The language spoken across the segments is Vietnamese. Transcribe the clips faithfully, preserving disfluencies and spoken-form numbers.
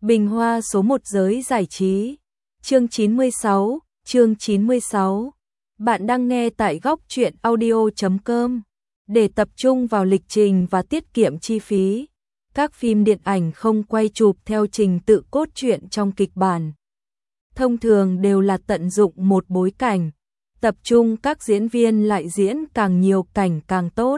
Bình Hoa số một giới giải trí. Chương chín mươi sáu, chương chín mươi sáu. Bạn đang nghe tại góc truyện audio chấm com. Để tập trung vào lịch trình và tiết kiệm chi phí, các phim điện ảnh không quay chụp theo trình tự cốt truyện trong kịch bản. Thông thường đều là tận dụng một bối cảnh, tập trung các diễn viên lại diễn càng nhiều cảnh càng tốt.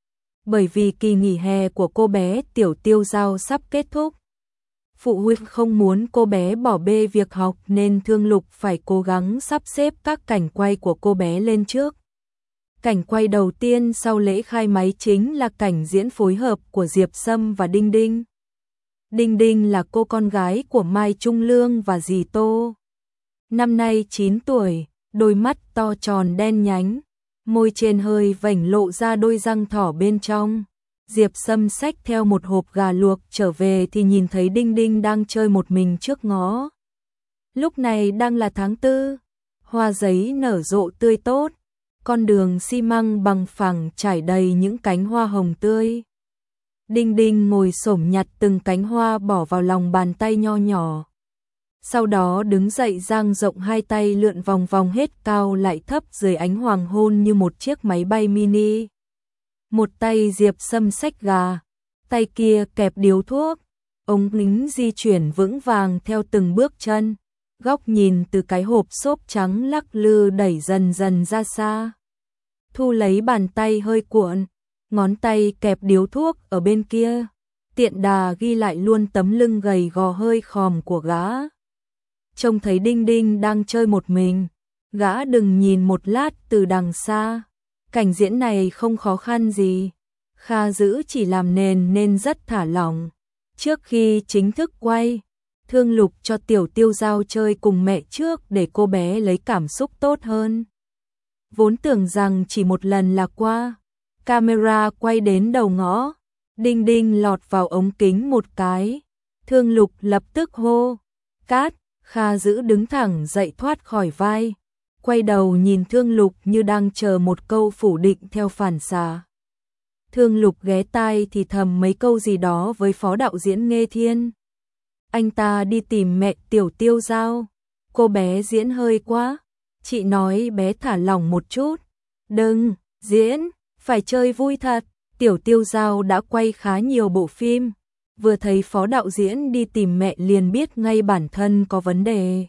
Bởi vì kỳ nghỉ hè của cô bé Tiểu Tiêu Dao sắp kết thúc, phụ huynh không muốn cô bé bỏ bê việc học nên Thương Lục phải cố gắng sắp xếp các cảnh quay của cô bé lên trước. Cảnh quay đầu tiên sau lễ khai máy chính là cảnh diễn phối hợp của Diệp Sâm và Đinh Đinh. Đinh Đinh là cô con gái của Mai Trung Lương và dì Tô. Năm nay chín tuổi, đôi mắt to tròn đen nhánh, môi trên hơi vểnh lộ ra đôi răng thỏ bên trong. Diệp Sâm xách theo một hộp gà luộc trở về thì nhìn thấy Đinh Đinh đang chơi một mình trước ngõ. Lúc này đang là tháng tư, hoa giấy nở rộ tươi tốt, con đường xi măng bằng phẳng trải đầy những cánh hoa hồng tươi. Đinh Đinh ngồi xổm nhặt từng cánh hoa bỏ vào lòng bàn tay nho nhỏ. Sau đó đứng dậy dang rộng hai tay lượn vòng vòng hết cao lại thấp dưới ánh hoàng hôn như một chiếc máy bay mini. Một tay Diệp Sâm xách gà, tay kia kẹp điếu thuốc, ống lính di chuyển vững vàng theo từng bước chân, góc nhìn từ cái hộp xốp trắng lắc lư đẩy dần dần ra xa. Thu lấy bàn tay hơi cuộn, ngón tay kẹp điếu thuốc ở bên kia, tiện đà ghi lại luôn tấm lưng gầy gò hơi khòm của gã. Trông thấy Đinh Đinh đang chơi một mình, gã đừng nhìn một lát từ đằng xa. Cảnh diễn này không khó khăn gì, Kha Dữ chỉ làm nền nên rất thả lỏng. Trước khi chính thức quay, Thương Lục cho Tiểu Tiêu Dao chơi cùng mẹ trước để cô bé lấy cảm xúc tốt hơn. Vốn tưởng rằng chỉ một lần là qua, camera quay đến đầu ngõ, Đinh Đinh lọt vào ống kính một cái. Thương Lục lập tức hô, cát, Kha Dữ đứng thẳng dậy thoát khỏi vai. Quay đầu nhìn Thương Lục như đang chờ một câu phủ định theo phản xạ. Thương Lục ghé tai thì thầm mấy câu gì đó với phó đạo diễn Nghê Thiên. Anh ta đi tìm mẹ Tiểu Tiêu Dao. Cô bé diễn hơi quá. Chị nói bé thả lỏng một chút. Đừng, diễn, phải chơi vui thật. Tiểu Tiêu Dao đã quay khá nhiều bộ phim. Vừa thấy phó đạo diễn đi tìm mẹ liền biết ngay bản thân có vấn đề.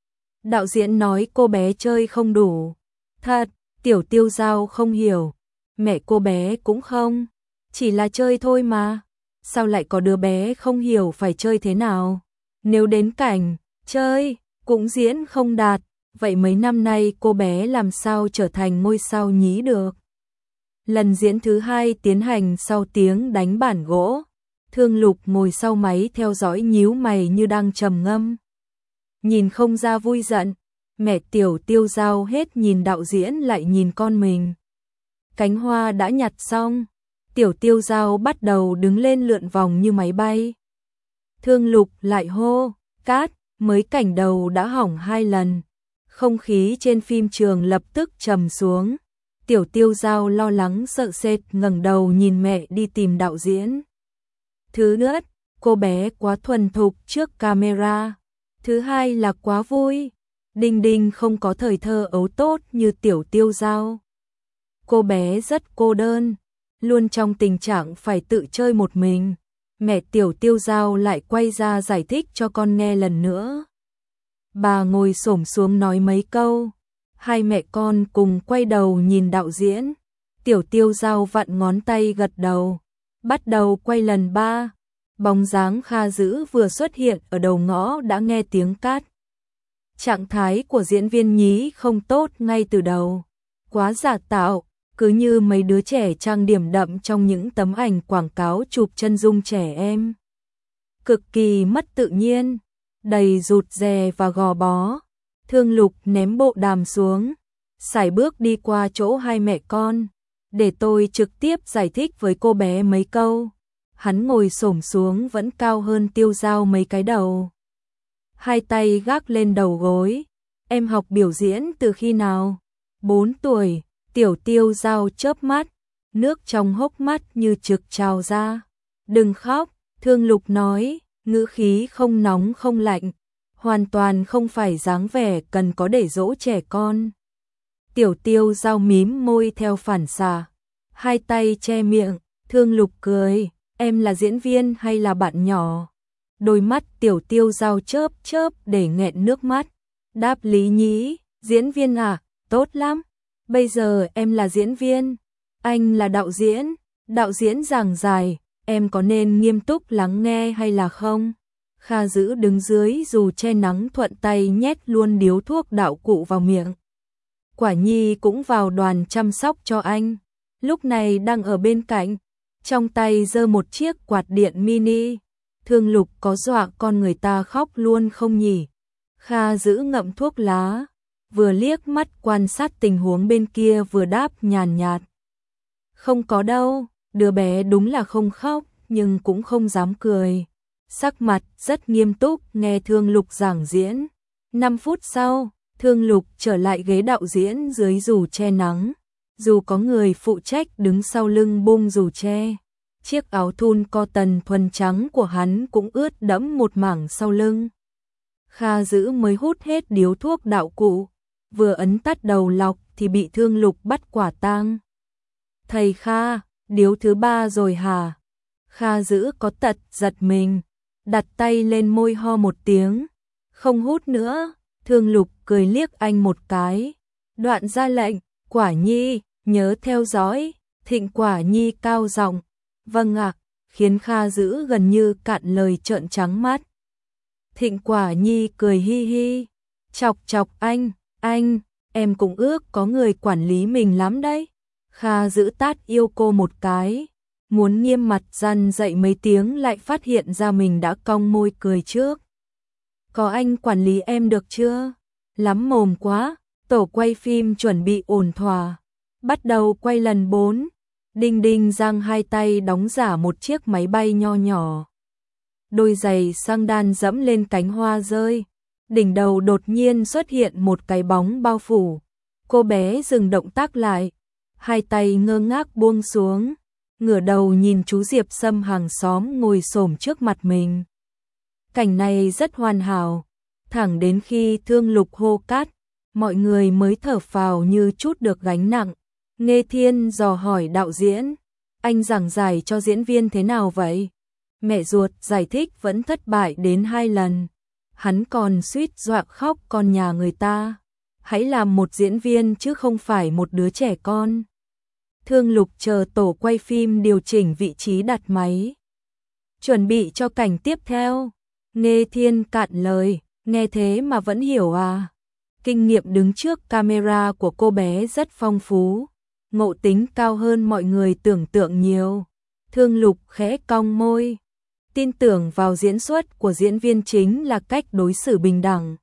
Đạo diễn nói cô bé chơi không đủ. Thật, Tiểu Tiêu Dao không hiểu. Mẹ cô bé cũng không. Chỉ là chơi thôi mà. Sao lại có đứa bé không hiểu phải chơi thế nào? Nếu đến cảnh, chơi, cũng diễn không đạt. Vậy mấy năm nay cô bé làm sao trở thành ngôi sao nhí được? Lần diễn thứ hai tiến hành sau tiếng đánh bản gỗ. Thương Lục ngồi sau máy theo dõi nhíu mày như đang trầm ngâm. Nhìn không ra vui giận, mẹ Tiểu Tiêu Dao hết nhìn đạo diễn lại nhìn con mình. Cánh hoa đã nhặt xong, Tiểu Tiêu Dao bắt đầu đứng lên lượn vòng như máy bay. Thương Lục lại hô, cát, mới cảnh đầu đã hỏng hai lần. Không khí trên phim trường lập tức trầm xuống. Tiểu Tiêu Dao lo lắng sợ sệt ngẩng đầu nhìn mẹ đi tìm đạo diễn. Thứ nhất, cô bé quá thuần thục trước camera. Thứ hai là quá vui. Đinh Đinh không có thời thơ ấu tốt như Tiểu Tiêu Dao. Cô bé rất cô đơn, luôn trong tình trạng phải tự chơi một mình. Mẹ Tiểu Tiêu Dao lại quay ra giải thích cho con nghe lần nữa. Bà ngồi xổm xuống nói mấy câu. Hai mẹ con cùng quay đầu nhìn đạo diễn. Tiểu Tiêu Dao vặn ngón tay gật đầu. Bắt đầu quay lần ba. Bóng dáng Kha Dữ vừa xuất hiện ở đầu ngõ đã nghe tiếng cát. Trạng thái của diễn viên nhí không tốt ngay từ đầu. Quá giả tạo, cứ như mấy đứa trẻ trang điểm đậm trong những tấm ảnh quảng cáo chụp chân dung trẻ em. Cực kỳ mất tự nhiên, đầy rụt rè và gò bó. Thương Lục ném bộ đàm xuống, sải bước đi qua chỗ hai mẹ con. Để tôi trực tiếp giải thích với cô bé mấy câu. Hắn ngồi xổm xuống vẫn cao hơn Tiêu Dao mấy cái đầu. Hai tay gác lên đầu gối. Em học biểu diễn từ khi nào? Bốn tuổi. Tiểu Tiêu Dao chớp mắt, nước trong hốc mắt như trực trào ra. Đừng khóc, Thương Lục nói, ngữ khí không nóng không lạnh, hoàn toàn không phải dáng vẻ cần có để dỗ trẻ con. Tiểu Tiêu Dao mím môi theo phản xạ, hai tay che miệng, Thương Lục cười, em là diễn viên hay là bạn nhỏ? Đôi mắt Tiểu Tiêu Dao chớp chớp để nghẹn nước mắt, đáp Lý Nhĩ, diễn viên à, tốt lắm, bây giờ em là diễn viên, anh là đạo diễn, đạo diễn giảng giải, em có nên nghiêm túc lắng nghe hay là không? Kha Dữ đứng dưới dù che nắng thuận tay nhét luôn điếu thuốc đạo cụ vào miệng. Quả Nhi cũng vào đoàn chăm sóc cho anh, lúc này đang ở bên cạnh, trong tay giơ một chiếc quạt điện mini. Thương Lục có dọa con người ta khóc luôn không nhỉ? Kha Dữ ngậm thuốc lá, vừa liếc mắt quan sát tình huống bên kia vừa đáp nhàn nhạt. Không có đâu, đứa bé đúng là không khóc, nhưng cũng không dám cười. Sắc mặt rất nghiêm túc nghe Thương Lục giảng diễn. năm phút sau, Thương Lục trở lại ghế đạo diễn dưới dù che nắng. Dù có người phụ trách đứng sau lưng bung dù che, chiếc áo thun cotton thuần trắng của hắn cũng ướt đẫm một mảng sau lưng. Kha Dữ mới hút hết điếu thuốc đạo cụ, vừa ấn tắt đầu lọc thì bị Thương Lục bắt quả tang. Thầy Kha, điếu thứ ba rồi hả? Kha Dữ có tật giật mình, đặt tay lên môi ho một tiếng, không hút nữa. Thương Lục cười liếc anh một cái, đoạn ra lệnh, Quả Nhi, nhớ theo dõi. Thịnh Quả Nhi cao giọng, vâng ạ, khiến Kha Dữ gần như cạn lời trợn trắng mắt. Thịnh Quả Nhi cười hi hi, chọc chọc anh, anh, em cũng ước có người quản lý mình lắm đấy. Kha Dữ tát yêu cô một cái, muốn nghiêm mặt răn dậy mấy tiếng lại phát hiện ra mình đã cong môi cười trước. Có anh quản lý em được chưa? Lắm mồm quá. Tổ quay phim chuẩn bị ổn thỏa, bắt đầu quay lần bốn. Đinh Đinh giang hai tay đóng giả một chiếc máy bay nho nhỏ. Đôi giày sang đan dẫm lên cánh hoa rơi, đỉnh đầu đột nhiên xuất hiện một cái bóng bao phủ. Cô bé dừng động tác lại, hai tay ngơ ngác buông xuống, ngửa đầu nhìn chú Diệp Sâm hàng xóm ngồi xổm trước mặt mình. Cảnh này rất hoàn hảo, thẳng đến khi Thương Lục hô cắt, mọi người mới thở phào như chút được gánh nặng. Nghê Thiên dò hỏi đạo diễn, anh giảng giải cho diễn viên thế nào vậy? Mẹ ruột giải thích vẫn thất bại đến hai lần. Hắn còn suýt dọa khóc con nhà người ta. Hãy làm một diễn viên chứ không phải một đứa trẻ con. Thương Lục chờ tổ quay phim điều chỉnh vị trí đặt máy, chuẩn bị cho cảnh tiếp theo. Nghê Thiên cạn lời, nghe thế mà vẫn hiểu à? Kinh nghiệm đứng trước camera của cô bé rất phong phú, ngộ tính cao hơn mọi người tưởng tượng nhiều. Thương Lục khẽ cong môi, tin tưởng vào diễn xuất của diễn viên chính là cách đối xử bình đẳng.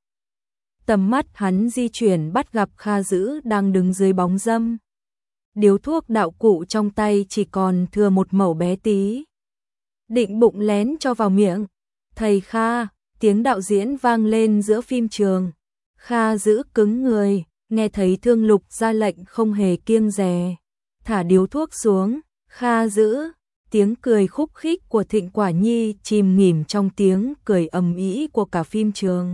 Tầm mắt hắn di chuyển bắt gặp Kha Dữ đang đứng dưới bóng râm. Điếu thuốc đạo cụ trong tay chỉ còn thừa một mẩu bé tí. Định bụng lén cho vào miệng. Thầy Kha, tiếng đạo diễn vang lên giữa phim trường. Kha Dữ cứng người, nghe thấy Thương Lục ra lệnh không hề kiêng dè. Thả điếu thuốc xuống, Kha Dữ, tiếng cười khúc khích của Thịnh Quả Nhi chìm nghỉm trong tiếng cười ầm ĩ của cả phim trường.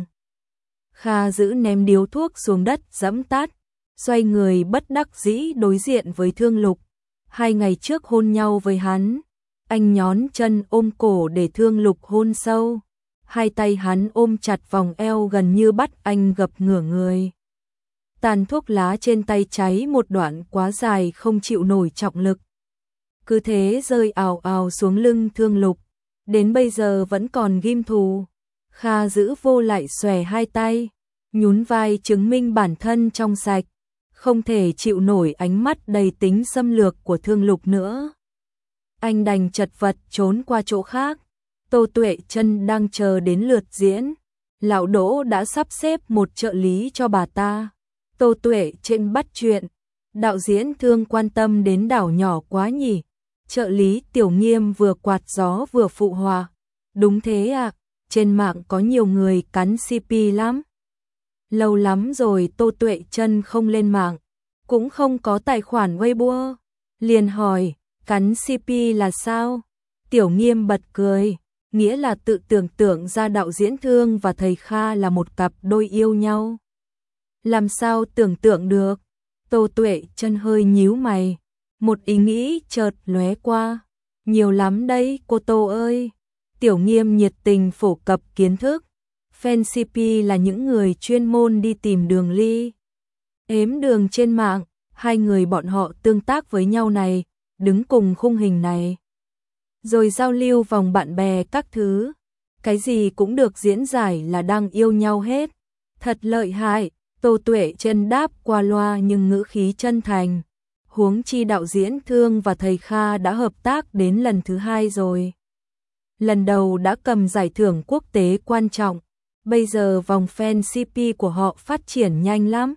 Kha Dữ ném điếu thuốc xuống đất giẫm tắt, xoay người bất đắc dĩ đối diện với Thương Lục. Hai ngày trước hôn nhau với hắn, anh nhón chân ôm cổ để Thương Lục hôn sâu. Hai tay hắn ôm chặt vòng eo gần như bắt anh gập ngửa người. Tàn thuốc lá trên tay cháy một đoạn quá dài không chịu nổi trọng lực. Cứ thế rơi ào ào xuống lưng Thương Lục, đến bây giờ vẫn còn ghim thù. Kha Dữ vô lại xòe hai tay, nhún vai chứng minh bản thân trong sạch, không thể chịu nổi ánh mắt đầy tính xâm lược của Thương Lục nữa. Anh đành chật vật trốn qua chỗ khác. Tô Tuệ Chân đang chờ đến lượt diễn. Lão Đỗ đã sắp xếp một trợ lý cho bà ta. Tô Tuệ Chân bắt chuyện. Đạo diễn Thương quan tâm đến đảo nhỏ quá nhỉ. Trợ lý Tiểu Nghiêm vừa quạt gió vừa phụ họa. Đúng thế ạ, à, trên mạng có nhiều người cắn xê pê lắm. Lâu lắm rồi Tô Tuệ Chân không lên mạng, cũng không có tài khoản Weibo. Liền hỏi, cắn xê pê là sao? Tiểu Nghiêm bật cười. nghĩa là tự tưởng tượng ra đạo diễn Thương và thầy Kha là một cặp đôi yêu nhau. Làm sao tưởng tượng được? Tô Tuệ chân hơi nhíu mày, một ý nghĩ chợt lóe qua. Nhiều lắm đấy cô Tô ơi. Tiểu Nghiêm nhiệt tình phổ cập kiến thức. Fan xê pê là những người chuyên môn đi tìm đường ly ếm đường trên mạng, hai người bọn họ tương tác với nhau này, đứng cùng khung hình này. Rồi giao lưu vòng bạn bè các thứ. Cái gì cũng được diễn giải là đang yêu nhau hết. Thật lợi hại, Tô Tuệ chân đáp qua loa nhưng ngữ khí chân thành. Huống chi đạo diễn Thương và thầy Kha đã hợp tác đến lần thứ hai rồi. Lần đầu đã cầm giải thưởng quốc tế quan trọng, bây giờ vòng fan xê pê của họ phát triển nhanh lắm.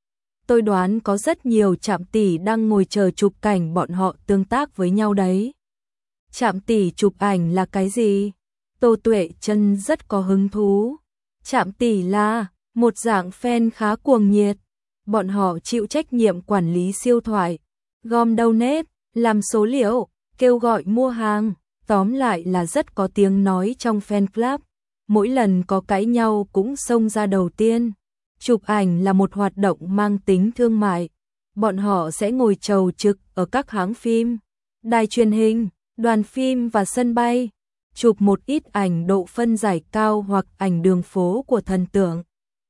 Tôi đoán có rất nhiều trạm tỷ đang ngồi chờ chụp cảnh bọn họ tương tác với nhau đấy. Trạm tỷ chụp ảnh là cái gì? Tô Tuệ chân rất có hứng thú. Trạm tỷ là một dạng fan khá cuồng nhiệt. Bọn họ chịu trách nhiệm quản lý siêu thoại, gom donate, làm số liệu, kêu gọi mua hàng. Tóm lại là rất có tiếng nói trong fan club. Mỗi lần có cãi nhau cũng xông ra đầu tiên. Chụp ảnh là một hoạt động mang tính thương mại. Bọn họ sẽ ngồi chầu trực ở các hãng phim, đài truyền hình, đoàn phim và sân bay, chụp một ít ảnh độ phân giải cao hoặc ảnh đường phố của thần tượng.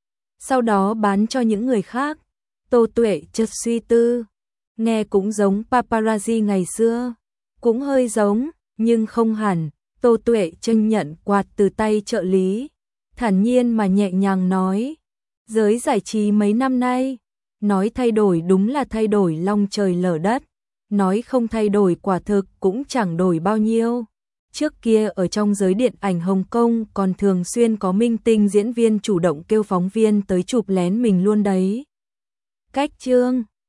Sau đó bán cho những người khác. Tô Tuệ chợt suy tư, nghe cũng giống paparazzi ngày xưa, cũng hơi giống, nhưng không hẳn. Tô Tuệ chân nhận quạt từ tay trợ lý, thản nhiên mà nhẹ nhàng nói, giới giải trí mấy năm nay, nói thay đổi đúng là thay đổi long trời lở đất, nói không thay đổi quả thực cũng chẳng đổi bao nhiêu. Trước kia ở trong giới điện ảnh Hồng Kông còn thường xuyên có minh tinh diễn viên chủ động kêu phóng viên tới chụp lén mình luôn đấy. Cách chương